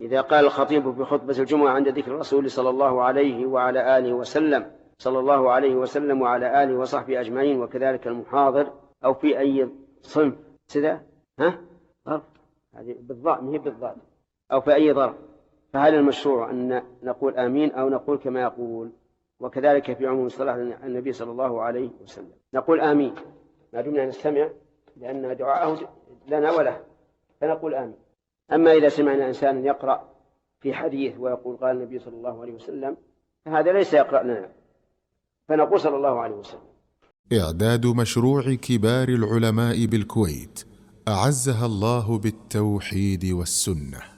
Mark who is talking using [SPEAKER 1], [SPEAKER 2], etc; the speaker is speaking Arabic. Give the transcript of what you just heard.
[SPEAKER 1] إذا قال الخطيب في خطبة الجمعة عند ذكر الرسول صلى الله عليه وعلى آله وسلم صلى الله عليه وسلم وعلى آله وصحبه أجمعين، وكذلك المحاضر، أو في أي صنف سدى ظرف، هذه بالضاء ما هي بالضاد، أو في أي ظرف، فهل المشروع أن نقول آمين أو نقول كما يقول؟ وكذلك في عموم صلاة النبي صلى الله عليه وسلم نقول آمين ما دمنا نستمع، لأن دعاءه لنا وله، فنقول آمين. أما إذا سمعنا إنسانا يقرأ في حديث ويقول قال النبي صلى الله عليه وسلم، فهذا ليس يقرأ لنا، فنقول صلى الله عليه وسلم.
[SPEAKER 2] إعداد مشروع كبار العلماء بالكويت أعزها الله بالتوحيد والسنة.